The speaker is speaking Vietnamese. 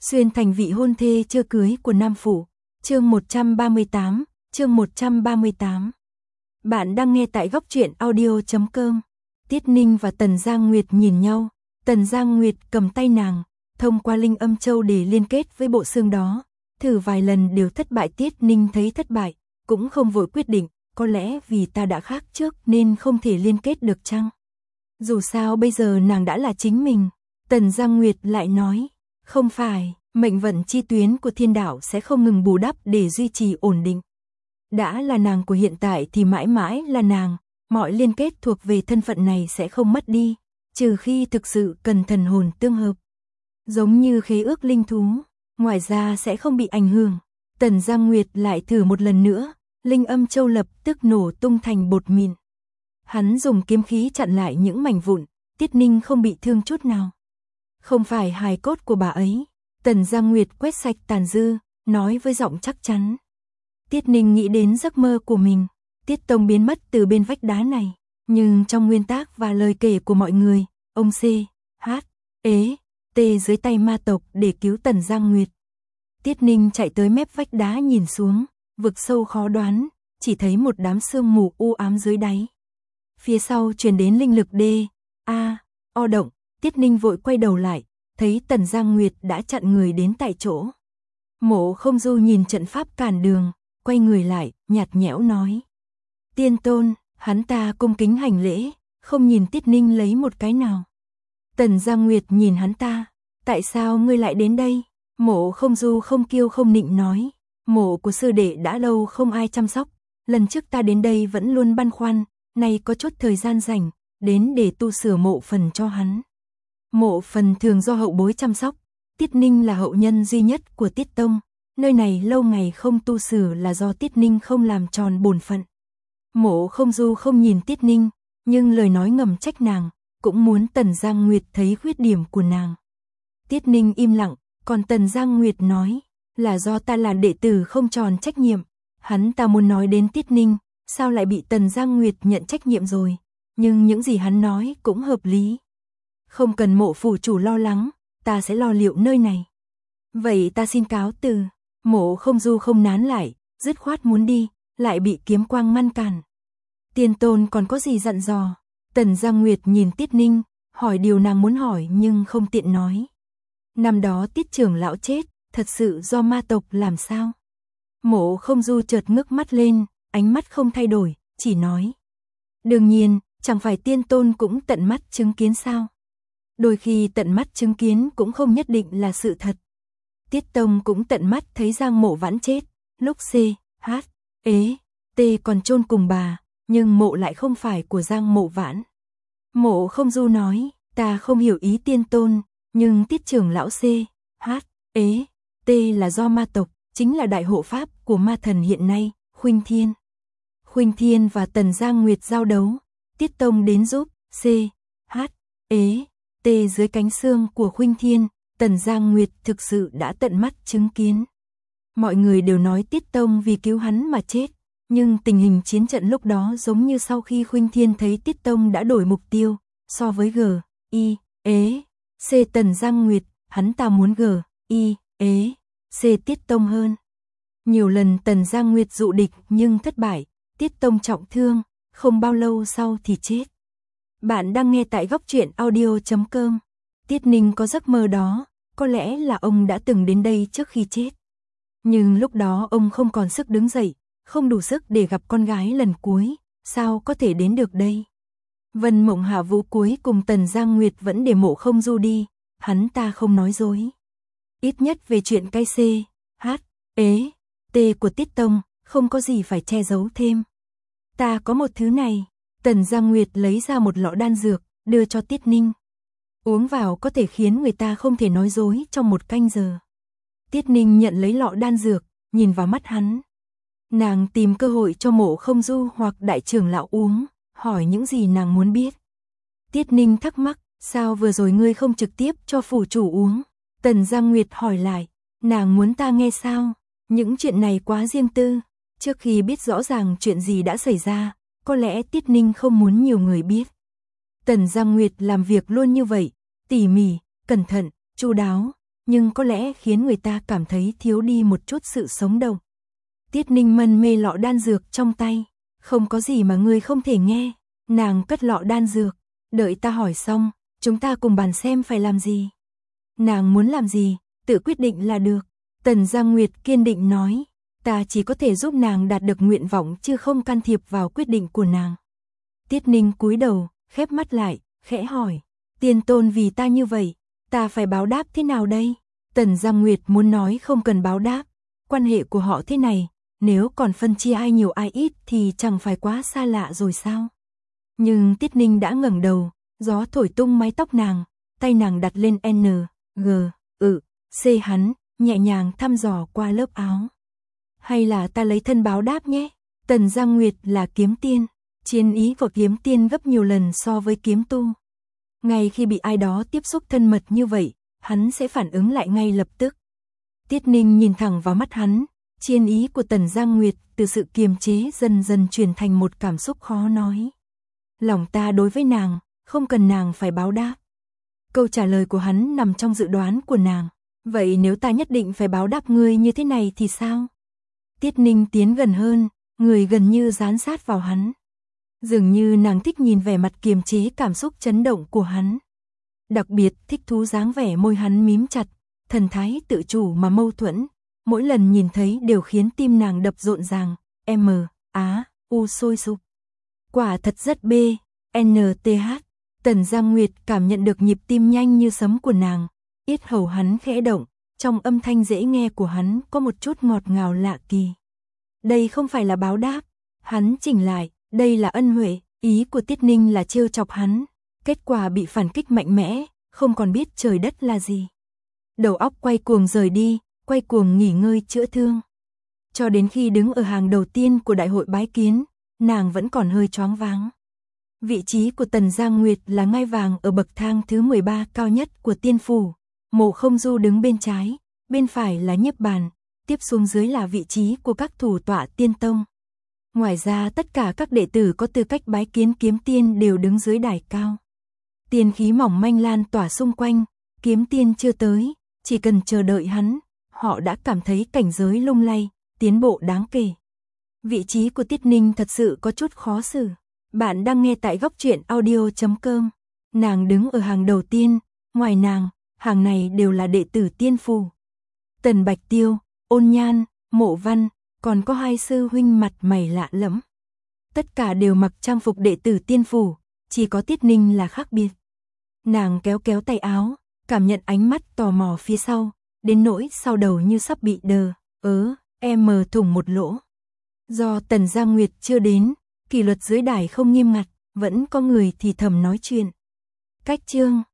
Xuyên thành vị hôn thê chưa cưới của Nam Phủ. Chương 138, chương 138. Bạn đang nghe tại góc truyện audio.com. Tiết Ninh và Tần Giang Nguyệt nhìn nhau, Tần Giang Nguyệt cầm tay nàng, thông qua linh âm châu để liên kết với bộ xương đó. Thử vài lần đều thất bại. Tiết Ninh thấy thất bại, cũng không vội quyết định, có lẽ vì ta đã khác trước nên không thể liên kết được chăng? Dù sao bây giờ nàng đã là chính mình. Tần Giang Nguyệt lại nói, không phải, mệnh vận chi tuyến của thiên đạo sẽ không ngừng bù đắp để duy trì ổn định. Đã là nàng của hiện tại thì mãi mãi là nàng, mọi liên kết thuộc về thân phận này sẽ không mất đi, trừ khi thực sự cần thần hồn tương hợp. Giống như khế ước linh thú, ngoài ra sẽ không bị ảnh hưởng. Tần Giang Nguyệt lại thử một lần nữa, linh âm châu lập tức nổ tung thành bột mịn. Hắn dùng kiếm khí chặn lại những mảnh vụn, Tiết Ninh không bị thương chút nào. Không phải hài cốt của bà ấy. Tần Giang Nguyệt quét sạch tàn dư, nói với giọng chắc chắn. Tiết Ninh nghĩ đến giấc mơ của mình. Tiết Tông biến mất từ bên vách đá này, nhưng trong nguyên tác và lời kể của mọi người, ông C, H, E, T dưới tay ma tộc để cứu Tần Giang Nguyệt. Tiết Ninh chạy tới mép vách đá nhìn xuống, vực sâu khó đoán, chỉ thấy một đám sương mù u ám dưới đáy. Phía sau truyền đến linh lực D, A, O động. Tiết Ninh vội quay đầu lại, thấy Tần Giang Nguyệt đã chặn người đến tại chỗ. Mộ Không Du nhìn trận pháp cản đường, quay người lại, nhạt nhẽo nói. Tiên tôn, hắn ta cung kính hành lễ, không nhìn Tiết Ninh lấy một cái nào. Tần Giang Nguyệt nhìn hắn ta, tại sao ngươi lại đến đây? Mộ Không Du không kiêu không nịnh nói, mộ của sư đệ đã lâu không ai chăm sóc, lần trước ta đến đây vẫn luôn băn khoăn, nay có chút thời gian rảnh, đến để tu sửa mộ phần cho hắn. Mộ phần thường do hậu bối chăm sóc, Tiết Ninh là hậu nhân duy nhất của Tiết Tông, nơi này lâu ngày không tu sửa là do Tiết Ninh không làm tròn bổn phận. Mộ Không Du không nhìn Tiết Ninh, nhưng lời nói ngầm trách nàng, cũng muốn Tần Giang Nguyệt thấy khuyết điểm của nàng. Tiết Ninh im lặng, còn Tần Giang Nguyệt nói, là do ta là đệ tử không tròn trách nhiệm. Hắn ta muốn nói đến Tiết Ninh, sao lại bị Tần Giang Nguyệt nhận trách nhiệm rồi, nhưng những gì hắn nói cũng hợp lý. Không cần Mộ phủ chủ lo lắng, ta sẽ lo liệu nơi này. Vậy ta xin cáo từ. Mộ Không Du không nán lại, dứt khoát muốn đi, lại bị kiếm quang ngăn cản. Tiên tôn còn có gì dặn dò? Tần Giang Nguyệt nhìn Tiết Ninh, hỏi điều nàng muốn hỏi nhưng không tiện nói. Năm đó Tiết trưởng lão chết, thật sự do ma tộc làm sao? Mộ Không Du chợt ngước mắt lên, ánh mắt không thay đổi, chỉ nói. Đương nhiên, chẳng phải tiên tôn cũng tận mắt chứng kiến sao? Đôi khi tận mắt chứng kiến cũng không nhất định là sự thật. Tiết Tông cũng tận mắt thấy Giang Mộ Vãn chết, lúc C, H, E, T còn chôn cùng bà, nhưng mộ lại không phải của Giang Mộ Vãn. Mộ Không Du nói, ta không hiểu ý tiên tôn, nhưng Tiết trưởng lão C, H, E, T là do ma tộc, chính là đại hộ pháp của ma thần hiện nay, Khuynh Thiên. Khuynh Thiên và Tần Giang Nguyệt giao đấu, Tiết Tông đến giúp C, H, E, T dưới cánh xương của Khuynh Thiên, Tần Giang Nguyệt thực sự đã tận mắt chứng kiến. Mọi người đều nói Tiết Tông vì cứu hắn mà chết, nhưng tình hình chiến trận lúc đó giống như sau khi Khuynh Thiên thấy Tiết Tông đã đổi mục tiêu, so với G, I, E, C Tần Giang Nguyệt, hắn ta muốn G, I, E, C Tiết Tông hơn. Nhiều lần Tần Giang Nguyệt dụ địch nhưng thất bại, Tiết Tông trọng thương, không bao lâu sau thì chết. Bạn đang nghe tại góc truyện audio.com. Tiết Ninh có giấc mơ đó, có lẽ là ông đã từng đến đây trước khi chết. Nhưng lúc đó ông không còn sức đứng dậy, không đủ sức để gặp con gái lần cuối, sao có thể đến được đây? Vân Mộng Hạ Vũ cuối cùng Tần Giang Nguyệt vẫn để Mộ Không Du đi, hắn ta không nói dối. Ít nhất về chuyện cái C, H, E, T của Tiết Tông, không có gì phải che giấu thêm. Ta có một thứ này. Tần Giang Nguyệt lấy ra một lọ đan dược, đưa cho Tiết Ninh. Uống vào có thể khiến người ta không thể nói dối trong một canh giờ. Tiết Ninh nhận lấy lọ đan dược, nhìn vào mắt hắn. Nàng tìm cơ hội cho Mộ Không Du hoặc đại trưởng lão uống, hỏi những gì nàng muốn biết. Tiết Ninh thắc mắc, sao vừa rồi ngươi không trực tiếp cho phủ chủ uống? Tần Giang Nguyệt hỏi lại, nàng muốn ta nghe sao? Những chuyện này quá riêng tư, trước khi biết rõ ràng chuyện gì đã xảy ra, có lẽ Tiết Ninh không muốn nhiều người biết. Tần Giang Nguyệt làm việc luôn như vậy, tỉ mỉ, cẩn thận, chu đáo, nhưng có lẽ khiến người ta cảm thấy thiếu đi một chút sự sống động. Tiết Ninh mân mê lọ đan dược trong tay. Không có gì mà ngươi không thể nghe. Nàng cất lọ đan dược. Đợi ta hỏi xong, chúng ta cùng bàn xem phải làm gì. Nàng muốn làm gì, tự quyết định là được. Tần Giang Nguyệt kiên định nói. Ta chỉ có thể giúp nàng đạt được nguyện vọng chứ không can thiệp vào quyết định của nàng. Tiết Ninh cúi đầu, khép mắt lại, khẽ hỏi. Tiên tôn vì ta như vậy, ta phải báo đáp thế nào đây? Tần Giang Nguyệt muốn nói không cần báo đáp. Quan hệ của họ thế này, nếu còn phân chia ai nhiều ai ít thì chẳng phải quá xa lạ rồi sao? Nhưng Tiết Ninh đã ngẩng đầu, gió thổi tung mái tóc nàng, tay nàng đặt lên N, G, C hắn, nhẹ nhàng thăm dò qua lớp áo. Hay là ta lấy thân báo đáp nhé? Tần Giang Nguyệt là kiếm tiên, chiến ý của kiếm tiên gấp nhiều lần so với kiếm tu. Ngay khi bị ai đó tiếp xúc thân mật như vậy, hắn sẽ phản ứng lại ngay lập tức. Tiết Ninh nhìn thẳng vào mắt hắn, chiến ý của Tần Giang Nguyệt từ sự kiềm chế dần dần chuyển thành một cảm xúc khó nói. Lòng ta đối với nàng, không cần nàng phải báo đáp. Câu trả lời của hắn nằm trong dự đoán của nàng. Vậy nếu ta nhất định phải báo đáp ngươi như thế này thì sao? Tiết Ninh tiến gần hơn, người gần như dán sát vào hắn. Dường như nàng thích nhìn vẻ mặt kiềm chế cảm xúc chấn động của hắn. Đặc biệt thích thú dáng vẻ môi hắn mím chặt, thần thái tự chủ mà mâu thuẫn. Mỗi lần nhìn thấy đều khiến tim nàng đập rộn ràng, U sôi sục. Quả thật rất NTH. Tần Giang Nguyệt cảm nhận được nhịp tim nhanh như sấm của nàng, yết hầu hắn khẽ động, trong âm thanh dễ nghe của hắn có một chút ngọt ngào lạ kỳ. Đây không phải là báo đáp, hắn chỉnh lại, đây là ân huệ, ý của Tiết Ninh là trêu chọc hắn, kết quả bị phản kích mạnh mẽ, không còn biết trời đất là gì. Đầu óc quay cuồng rời đi, quay cuồng nghỉ ngơi chữa thương. Cho đến khi đứng ở hàng đầu tiên của đại hội bái kiến, nàng vẫn còn hơi choáng váng. Vị trí của Tần Giang Nguyệt là ngai vàng ở bậc thang thứ 13 cao nhất của tiên phủ. Mộ Không Du đứng bên trái, bên phải là Nhiếp Bàn, tiếp xuống dưới là vị trí của các thủ tọa tiên tông. Ngoài ra tất cả các đệ tử có tư cách bái kiến kiếm tiên đều đứng dưới đài cao. Tiên khí mỏng manh lan tỏa xung quanh, kiếm tiên chưa tới, chỉ cần chờ đợi hắn, họ đã cảm thấy cảnh giới lung lay, tiến bộ đáng kể. Vị trí của Tiết Ninh thật sự có chút khó xử. Bạn đang nghe tại góc truyện audio.com. Nàng đứng ở hàng đầu tiên, ngoài nàng, hàng này đều là đệ tử tiên phủ. Tần Bạch Tiêu, Ôn Nhan, Mộ Văn, còn có hai sư huynh mặt mày lạ lẫm. Tất cả đều mặc trang phục đệ tử tiên phủ, chỉ có Tiết Ninh là khác biệt. Nàng kéo kéo tay áo, cảm nhận ánh mắt tò mò phía sau, đến nỗi sau đầu như sắp bị mở thủng một lỗ. Do Tần Giang Nguyệt chưa đến, kỷ luật dưới đài không nghiêm ngặt, vẫn có người thì thầm nói chuyện. Cách chương